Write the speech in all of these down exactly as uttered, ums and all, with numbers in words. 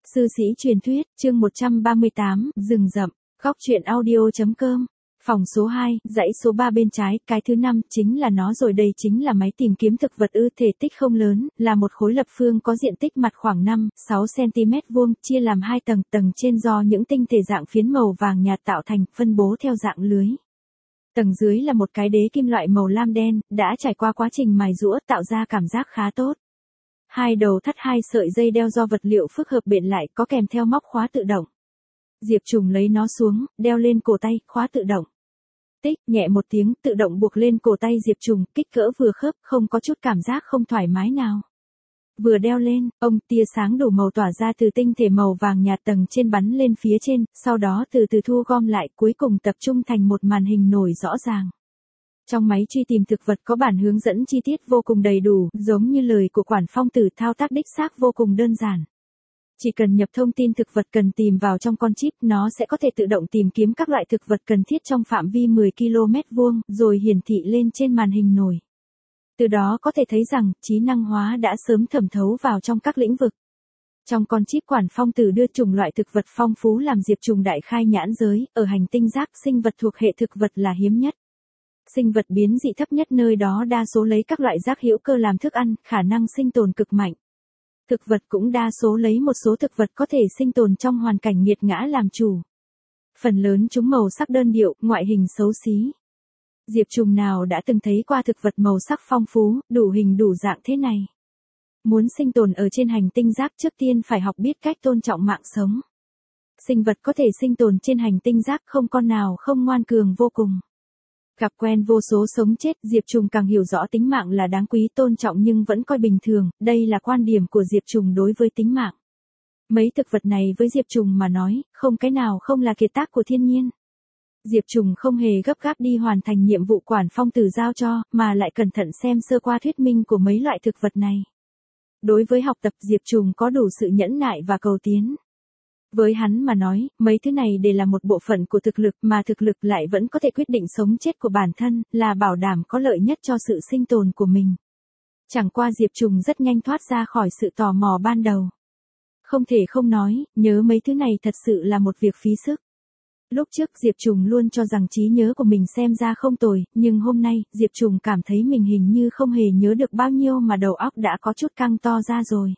Sư sĩ truyền thuyết, chương một trăm ba mươi tám, rừng rậm, góc truyện audio.com. Phòng số hai, dãy số ba bên trái, cái thứ năm, chính là nó rồi, đây chính là máy tìm kiếm thực vật ư, thể tích không lớn, là một khối lập phương có diện tích mặt khoảng năm, sáu xăng-ti-mét vuông, chia làm hai tầng, tầng trên do những tinh thể dạng phiến màu vàng nhạt tạo thành, phân bố theo dạng lưới. Tầng dưới là một cái đế kim loại màu lam đen, đã trải qua quá trình mài rũa tạo ra cảm giác khá tốt. Hai đầu thắt hai sợi dây đeo do vật liệu phức hợp bện lại, có kèm theo móc khóa tự động. Diệp Trùng lấy nó xuống, đeo lên cổ tay, khóa tự động. Tích, nhẹ một tiếng, tự động buộc lên cổ tay Diệp Trùng, kích cỡ vừa khớp, không có chút cảm giác không thoải mái nào. Vừa đeo lên, ông tia sáng đủ màu tỏa ra từ tinh thể màu vàng nhạt tầng trên bắn lên phía trên, sau đó từ từ thu gom lại, cuối cùng tập trung thành một màn hình nổi rõ ràng. Trong máy truy tìm thực vật có bản hướng dẫn chi tiết vô cùng đầy đủ, giống như lời của Quản Phong Tử, thao tác đích xác vô cùng đơn giản. Chỉ cần nhập thông tin thực vật cần tìm vào trong con chip, nó sẽ có thể tự động tìm kiếm các loại thực vật cần thiết trong phạm vi mười ki lô mét vuông, rồi hiển thị lên trên màn hình nổi. Từ đó có thể thấy rằng, trí năng hóa đã sớm thẩm thấu vào trong các lĩnh vực. Trong con chip Quản Phong Tử đưa chủng loại thực vật phong phú làm Diệp Trùng đại khai nhãn giới, ở hành tinh Giác, sinh vật thuộc hệ thực vật là hiếm nhất. Sinh vật biến dị thấp nhất nơi đó đa số lấy các loại rác hữu cơ làm thức ăn, khả năng sinh tồn cực mạnh. Thực vật cũng đa số lấy một số thực vật có thể sinh tồn trong hoàn cảnh nghiệt ngã làm chủ. Phần lớn chúng màu sắc đơn điệu, ngoại hình xấu xí. Diệp Trùng nào đã từng thấy qua thực vật màu sắc phong phú, đủ hình đủ dạng thế này. Muốn sinh tồn ở trên hành tinh Giác trước tiên phải học biết cách tôn trọng mạng sống. Sinh vật có thể sinh tồn trên hành tinh Giác không con nào không ngoan cường vô cùng. Gặp quen vô số sống chết, Diệp Trùng càng hiểu rõ tính mạng là đáng quý tôn trọng nhưng vẫn coi bình thường, đây là quan điểm của Diệp Trùng đối với tính mạng. Mấy thực vật này với Diệp Trùng mà nói, không cái nào không là kiệt tác của thiên nhiên. Diệp Trùng không hề gấp gáp đi hoàn thành nhiệm vụ Quản Phong Tử giao cho, mà lại cẩn thận xem sơ qua thuyết minh của mấy loại thực vật này. Đối với học tập, Diệp Trùng có đủ sự nhẫn nại và cầu tiến. Với hắn mà nói, mấy thứ này đều là một bộ phận của thực lực mà thực lực lại vẫn có thể quyết định sống chết của bản thân, là bảo đảm có lợi nhất cho sự sinh tồn của mình. Chẳng qua Diệp Trùng rất nhanh thoát ra khỏi sự tò mò ban đầu. Không thể không nói, nhớ mấy thứ này thật sự là một việc phí sức. Lúc trước Diệp Trùng luôn cho rằng trí nhớ của mình xem ra không tồi, nhưng hôm nay, Diệp Trùng cảm thấy mình hình như không hề nhớ được bao nhiêu mà đầu óc đã có chút căng to ra rồi.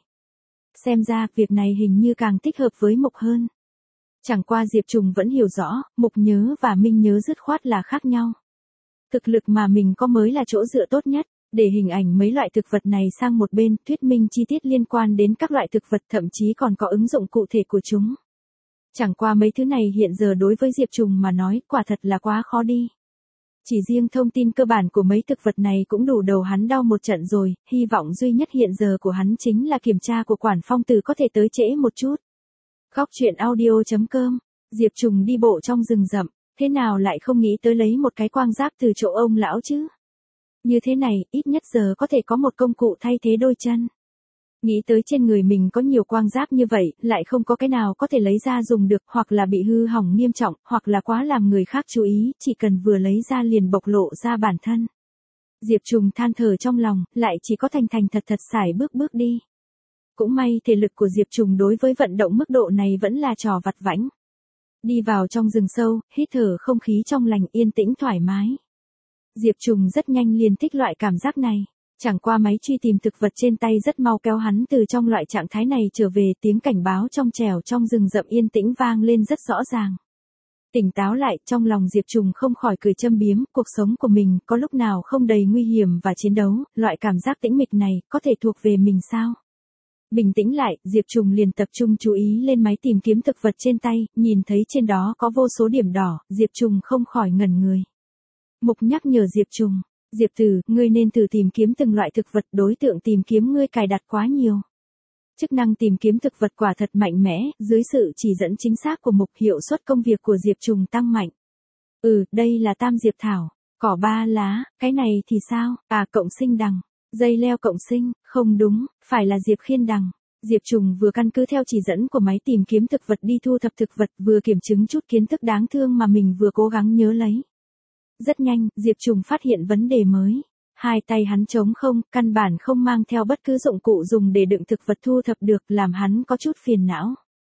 Xem ra, việc này hình như càng thích hợp với Mục hơn. Chẳng qua Diệp Trùng vẫn hiểu rõ, Mục nhớ và Minh nhớ dứt khoát là khác nhau. Thực lực mà mình có mới là chỗ dựa tốt nhất, để hình ảnh mấy loại thực vật này sang một bên, thuyết minh chi tiết liên quan đến các loại thực vật, thậm chí còn có ứng dụng cụ thể của chúng. Chẳng qua mấy thứ này hiện giờ đối với Diệp Trùng mà nói, quả thật là quá khó đi. Chỉ riêng thông tin cơ bản của mấy thực vật này cũng đủ đầu hắn đau một trận rồi, hy vọng duy nhất hiện giờ của hắn chính là kiểm tra của Quản Phong Tử có thể tới trễ một chút. Góc truyện audio.com, Diệp Trùng đi bộ trong rừng rậm, thế nào lại không nghĩ tới lấy một cái quang giáp từ chỗ ông lão chứ? Như thế này, ít nhất giờ có thể có một công cụ thay thế đôi chân. Nghĩ tới trên người mình có nhiều quang giáp như vậy, lại không có cái nào có thể lấy ra dùng được, hoặc là bị hư hỏng nghiêm trọng, hoặc là quá làm người khác chú ý, chỉ cần vừa lấy ra liền bộc lộ ra bản thân. Diệp Trùng than thở trong lòng, lại chỉ có thành thành thật thật xài bước bước đi. Cũng may thể lực của Diệp Trùng đối với vận động mức độ này vẫn là trò vặt vãnh. Đi vào trong rừng sâu, hít thở không khí trong lành, yên tĩnh thoải mái. Diệp Trùng rất nhanh liền thích loại cảm giác này. Chẳng qua máy truy tìm thực vật trên tay rất mau kéo hắn từ trong loại trạng thái này trở về, tiếng cảnh báo trong trẻo trong rừng rậm yên tĩnh vang lên rất rõ ràng. Tỉnh táo lại, trong lòng Diệp Trùng không khỏi cười châm biếm, cuộc sống của mình có lúc nào không đầy nguy hiểm và chiến đấu, loại cảm giác tĩnh mịch này có thể thuộc về mình sao? Bình tĩnh lại, Diệp Trùng liền tập trung chú ý lên máy tìm kiếm thực vật trên tay, nhìn thấy trên đó có vô số điểm đỏ, Diệp Trùng không khỏi ngẩn người. Mục nhắc nhở Diệp Trùng. Diệp Tử, ngươi nên thử tìm kiếm từng loại thực vật, đối tượng tìm kiếm ngươi cài đặt quá nhiều. Chức năng tìm kiếm thực vật quả thật mạnh mẽ, dưới sự chỉ dẫn chính xác của Mục, hiệu suất công việc của Diệp Trùng tăng mạnh. Ừ, đây là tam diệp thảo, cỏ ba lá, cái này thì sao? À, cộng sinh đằng, dây leo cộng sinh, không đúng, phải là diệp khiên đằng. Diệp Trùng vừa căn cứ theo chỉ dẫn của máy tìm kiếm thực vật đi thu thập thực vật, vừa kiểm chứng chút kiến thức đáng thương mà mình vừa cố gắng nhớ lấy. Rất nhanh, Diệp Trùng phát hiện vấn đề mới. Hai tay hắn trống không, căn bản không mang theo bất cứ dụng cụ dùng để đựng thực vật thu thập được, làm hắn có chút phiền não.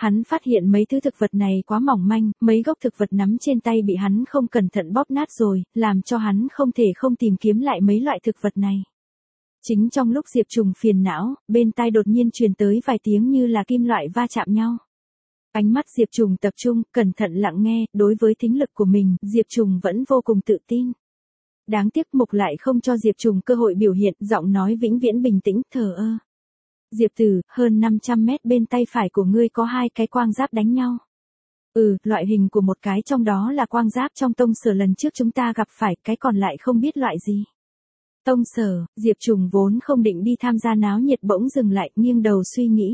hắn phát hiện mấy thứ thực vật này quá mỏng manh, mấy gốc thực vật nắm trên tay bị hắn không cẩn thận bóp nát rồi, làm cho hắn không thể không tìm kiếm lại mấy loại thực vật này. Chính trong lúc Diệp Trùng phiền não, bên tai đột nhiên truyền tới vài tiếng như là kim loại va chạm nhau. Ánh mắt Diệp Trùng tập trung, cẩn thận lặng nghe, đối với thính lực của mình, Diệp Trùng vẫn vô cùng tự tin. Đáng tiếc Mục lại không cho Diệp Trùng cơ hội biểu hiện, giọng nói vĩnh viễn bình tĩnh, thờ ơ. Diệp Tử, hơn năm trăm mét bên tay phải của ngươi có hai cái quang giáp đánh nhau. Ừ, loại hình của một cái trong đó là quang giáp trong tông sở lần trước chúng ta gặp phải, cái còn lại không biết loại gì. Tông sở, Diệp Trùng vốn không định đi tham gia náo nhiệt bỗng dừng lại, nghiêng đầu suy nghĩ.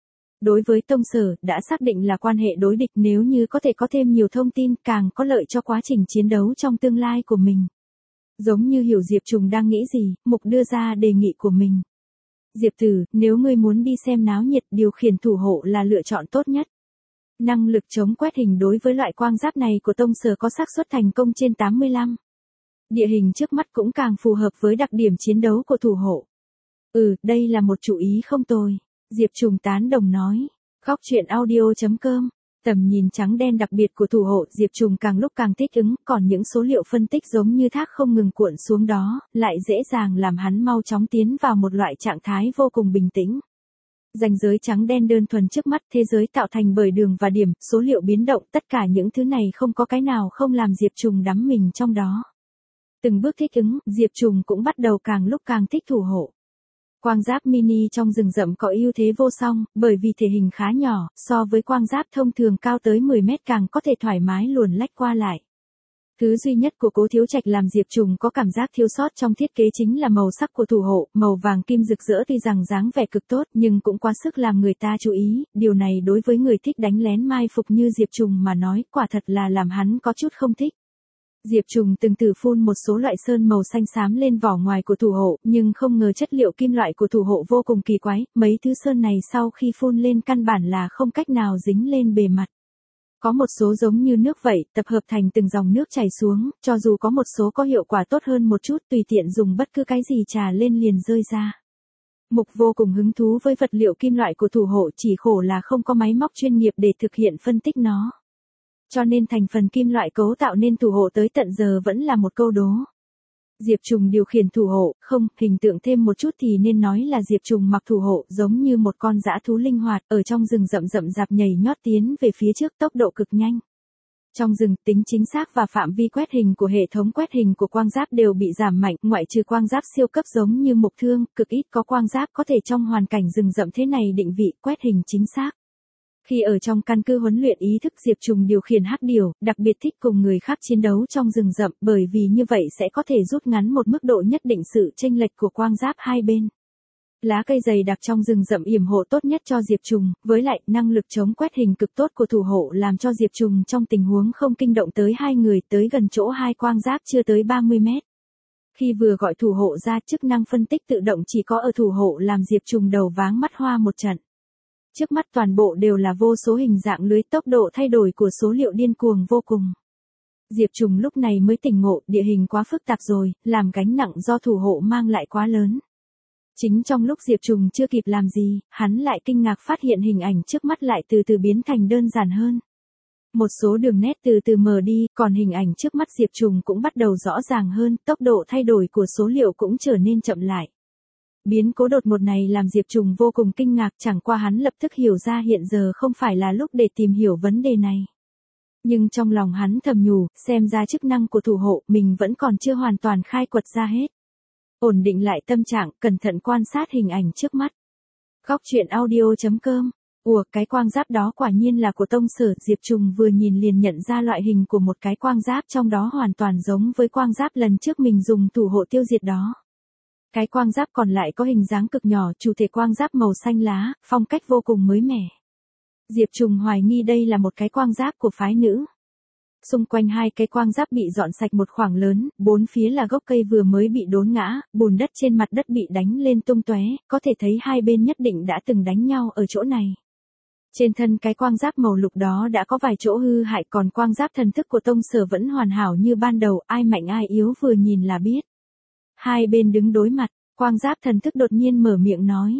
Đối với tông sở, đã xác định là quan hệ đối địch, nếu như có thể có thêm nhiều thông tin càng có lợi cho quá trình chiến đấu trong tương lai của mình. Giống như hiểu Diệp Trùng đang nghĩ gì, Mục đưa ra đề nghị của mình. Diệp Tử, nếu ngươi muốn đi xem náo nhiệt, điều khiển thủ hộ là lựa chọn tốt nhất. Năng lực chống quét hình đối với loại quang giáp này của tông sở có xác suất thành công trên tám mươi lăm. Địa hình trước mắt cũng càng phù hợp với đặc điểm chiến đấu của thủ hộ. Ừ, đây là một chủ ý không tồi. Diệp Trùng tán đồng nói. Góc truyện audio chấm com. Tầm nhìn trắng đen đặc biệt của thủ hộ, Diệp Trùng càng lúc càng thích ứng, còn những số liệu phân tích giống như thác không ngừng cuộn xuống đó, lại dễ dàng làm hắn mau chóng tiến vào một loại trạng thái vô cùng bình tĩnh. Ranh giới trắng đen đơn thuần trước mắt, thế giới tạo thành bởi đường và điểm, số liệu biến động, tất cả những thứ này không có cái nào không làm Diệp Trùng đắm mình trong đó. Từng bước thích ứng, Diệp Trùng cũng bắt đầu càng lúc càng thích thủ hộ. Quang giáp mini trong rừng rậm có ưu thế vô song, bởi vì thể hình khá nhỏ, so với quang giáp thông thường cao tới mười mét càng có thể thoải mái luồn lách qua lại. Thứ duy nhất của Cố Thiếu Trạch làm Diệp Trùng có cảm giác thiếu sót trong thiết kế chính là màu sắc của thủ hộ, màu vàng kim rực rỡ tuy rằng dáng vẻ cực tốt nhưng cũng quá sức làm người ta chú ý, điều này đối với người thích đánh lén mai phục như Diệp Trùng mà nói, quả thật là làm hắn có chút không thích. Diệp Trùng từng thử phun một số loại sơn màu xanh xám lên vỏ ngoài của thủ hộ, nhưng không ngờ chất liệu kim loại của thủ hộ vô cùng kỳ quái, mấy thứ sơn này sau khi phun lên căn bản là không cách nào dính lên bề mặt. Có một số giống như nước vậy, tập hợp thành từng dòng nước chảy xuống, cho dù có một số có hiệu quả tốt hơn một chút, tùy tiện dùng bất cứ cái gì trà lên liền rơi ra. Mục vô cùng hứng thú với vật liệu kim loại của thủ hộ, chỉ khổ là không có máy móc chuyên nghiệp để thực hiện phân tích nó. Cho nên thành phần kim loại cấu tạo nên thủ hộ tới tận giờ vẫn là một câu đố. Diệp Trùng điều khiển thủ hộ, không, hình tượng thêm một chút thì nên nói là Diệp Trùng mặc thủ hộ giống như một con dã thú linh hoạt ở trong rừng rậm rậm rạp nhảy nhót tiến về phía trước tốc độ cực nhanh. Trong rừng, tính chính xác và phạm vi quét hình của hệ thống quét hình của quang giáp đều bị giảm mạnh, ngoại trừ quang giáp siêu cấp giống như Mục Thương, cực ít có quang giáp có thể trong hoàn cảnh rừng rậm thế này định vị, quét hình chính xác. Khi ở trong căn cứ huấn luyện ý thức, Diệp Trùng điều khiển hắc điểu, đặc biệt thích cùng người khác chiến đấu trong rừng rậm, bởi vì như vậy sẽ có thể rút ngắn một mức độ nhất định sự chênh lệch của quang giáp hai bên. Lá cây dày đặc trong rừng rậm yểm hộ tốt nhất cho Diệp Trùng, với lại năng lực chống quét hình cực tốt của thủ hộ làm cho Diệp Trùng trong tình huống không kinh động tới hai người, tới gần chỗ hai quang giáp chưa tới ba mươi mét. Khi vừa gọi thủ hộ ra, chức năng phân tích tự động chỉ có ở thủ hộ làm Diệp Trùng đầu váng mắt hoa một trận. Trước mắt toàn bộ đều là vô số hình dạng lưới, tốc độ thay đổi của số liệu điên cuồng vô cùng. Diệp Trùng lúc này mới tỉnh ngộ, địa hình quá phức tạp rồi, làm gánh nặng do thủ hộ mang lại quá lớn. Chính trong lúc Diệp Trùng chưa kịp làm gì, hắn lại kinh ngạc phát hiện hình ảnh trước mắt lại từ từ biến thành đơn giản hơn. Một số đường nét từ từ mờ đi, còn hình ảnh trước mắt Diệp Trùng cũng bắt đầu rõ ràng hơn, tốc độ thay đổi của số liệu cũng trở nên chậm lại. Biến cố đột ngột này làm Diệp Trùng vô cùng kinh ngạc, chẳng qua hắn lập tức hiểu ra hiện giờ không phải là lúc để tìm hiểu vấn đề này. Nhưng trong lòng hắn thầm nhủ, xem ra chức năng của thủ hộ mình vẫn còn chưa hoàn toàn khai quật ra hết. Ổn định lại tâm trạng, cẩn thận quan sát hình ảnh trước mắt. Góc truyện audio chấm com. Ủa, cái quang giáp đó quả nhiên là của tông sở. Diệp Trùng vừa nhìn liền nhận ra loại hình của một cái quang giáp trong đó hoàn toàn giống với quang giáp lần trước mình dùng thủ hộ tiêu diệt đó. Cái quang giáp còn lại có hình dáng cực nhỏ, chủ thể quang giáp màu xanh lá, phong cách vô cùng mới mẻ. Diệp Trùng hoài nghi đây là một cái quang giáp của phái nữ. Xung quanh hai cái quang giáp bị dọn sạch một khoảng lớn, bốn phía là gốc cây vừa mới bị đốn ngã, bùn đất trên mặt đất bị đánh lên tung tóe, có thể thấy hai bên nhất định đã từng đánh nhau ở chỗ này. Trên thân cái quang giáp màu lục đó đã có vài chỗ hư hại, còn quang giáp thần thức của tông sở vẫn hoàn hảo như ban đầu, ai mạnh ai yếu vừa nhìn là biết. Hai bên đứng đối mặt, quang giáp thần thức đột nhiên mở miệng nói.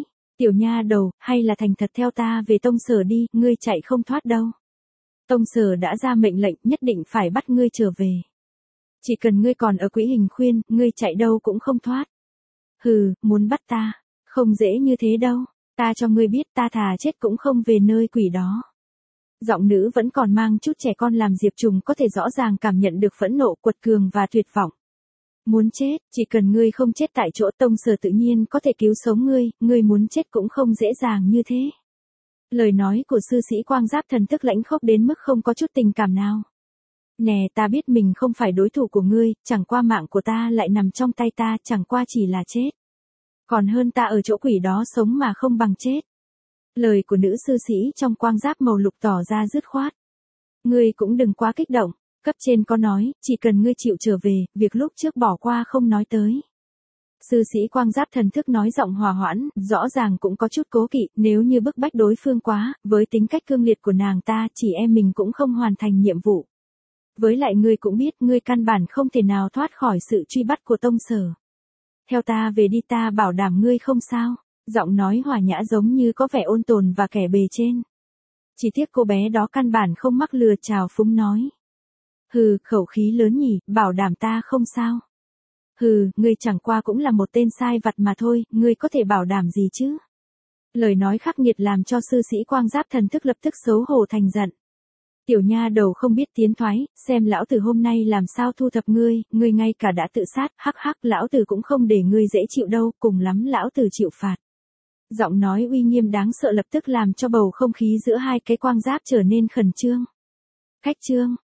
Tiểu nha đầu, hay là thành thật theo ta về Tông Sở đi, ngươi chạy không thoát đâu. Tông Sở đã ra mệnh lệnh, nhất định phải bắt ngươi trở về. Chỉ cần ngươi còn ở Quỹ Hình Khuyên, ngươi chạy đâu cũng không thoát. Hừ, muốn bắt ta, không dễ như thế đâu, ta cho ngươi biết ta thà chết cũng không về nơi quỷ đó. Giọng nữ vẫn còn mang chút trẻ con làm Diệp Trùng có thể rõ ràng cảm nhận được phẫn nộ, quật cường và tuyệt vọng. Muốn chết, chỉ cần ngươi không chết tại chỗ, Tông Sở tự nhiên có thể cứu sống ngươi, ngươi muốn chết cũng không dễ dàng như thế. Lời nói của sư sĩ Quang Giáp thần thức lãnh khốc đến mức không có chút tình cảm nào. Nè, ta biết mình không phải đối thủ của ngươi, chẳng qua mạng của ta lại nằm trong tay ta, chẳng qua chỉ là chết. Còn hơn ta ở chỗ quỷ đó sống mà không bằng chết. Lời của nữ sư sĩ trong quang giáp màu lục tỏ ra dứt khoát. Ngươi cũng đừng quá kích động, cấp trên có nói, chỉ cần ngươi chịu trở về, việc lúc trước bỏ qua không nói tới. Sư sĩ Quang Giáp thần thức nói giọng hòa hoãn, rõ ràng cũng có chút cố kỵ, nếu như bức bách đối phương quá, với tính cách cương liệt của nàng ta, chỉ em mình cũng không hoàn thành nhiệm vụ. Với lại ngươi cũng biết, ngươi căn bản không thể nào thoát khỏi sự truy bắt của Tông Sở. Theo ta về đi, ta bảo đảm ngươi không sao. Giọng nói hòa nhã giống như có vẻ ôn tồn và kẻ bề trên. Chỉ tiếc cô bé đó căn bản không mắc lừa, trào phúng nói. Hừ, khẩu khí lớn nhỉ, bảo đảm ta không sao. Hừ, ngươi chẳng qua cũng là một tên sai vặt mà thôi, ngươi có thể bảo đảm gì chứ? Lời nói khắc nghiệt làm cho sư sĩ Quang Giáp thần thức lập tức xấu hổ thành giận. Tiểu nha đầu không biết tiến thoái, xem lão tử hôm nay làm sao thu thập ngươi, ngươi ngay cả đã tự sát, hắc hắc, lão tử cũng không để ngươi dễ chịu đâu, cùng lắm lão tử chịu phạt. Giọng nói uy nghiêm đáng sợ lập tức làm cho bầu không khí giữa hai cái quang giáp trở nên khẩn trương. Khách trương,